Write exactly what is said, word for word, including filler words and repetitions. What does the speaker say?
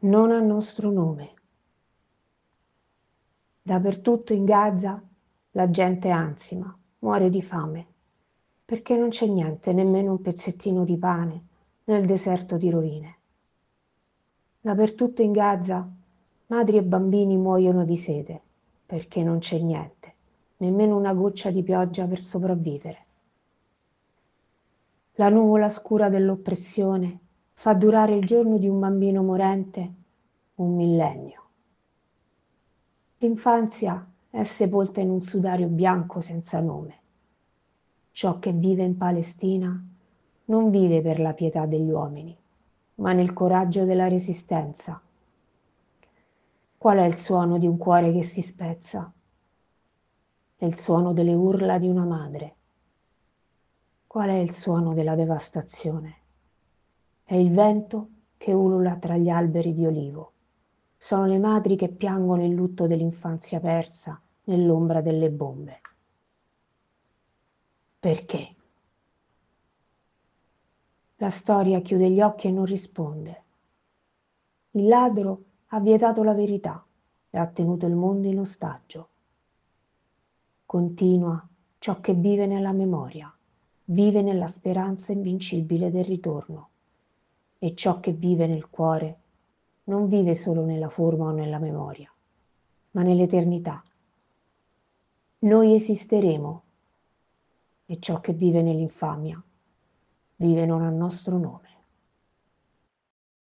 non a nostro nome. Dappertutto in Gaza la gente ansima, muore di fame, perché non c'è niente, nemmeno un pezzettino di pane, nel deserto di rovine. Dappertutto in Gaza madri e bambini muoiono di sete, perché non c'è niente, nemmeno una goccia di pioggia per sopravvivere. La nuvola scura dell'oppressione fa durare il giorno di un bambino morente un millennio. L'infanzia è sepolta in un sudario bianco senza nome. Ciò che vive in Palestina non vive per la pietà degli uomini, ma nel coraggio della resistenza. Qual è il suono di un cuore che si spezza? È il suono delle urla di una madre. Qual è il suono della devastazione? È il vento che ulula tra gli alberi di olivo. Sono le madri che piangono il lutto dell'infanzia persa nell'ombra delle bombe. Perché? La storia chiude gli occhi e non risponde. Il ladro ha vietato la verità e ha tenuto il mondo in ostaggio. Continua ciò che vive nella memoria, vive nella speranza invincibile del ritorno. E ciò che vive nel cuore non vive solo nella forma o nella memoria, ma nell'eternità. Noi esisteremo e ciò che vive nell'infamia vive non a nostro nome.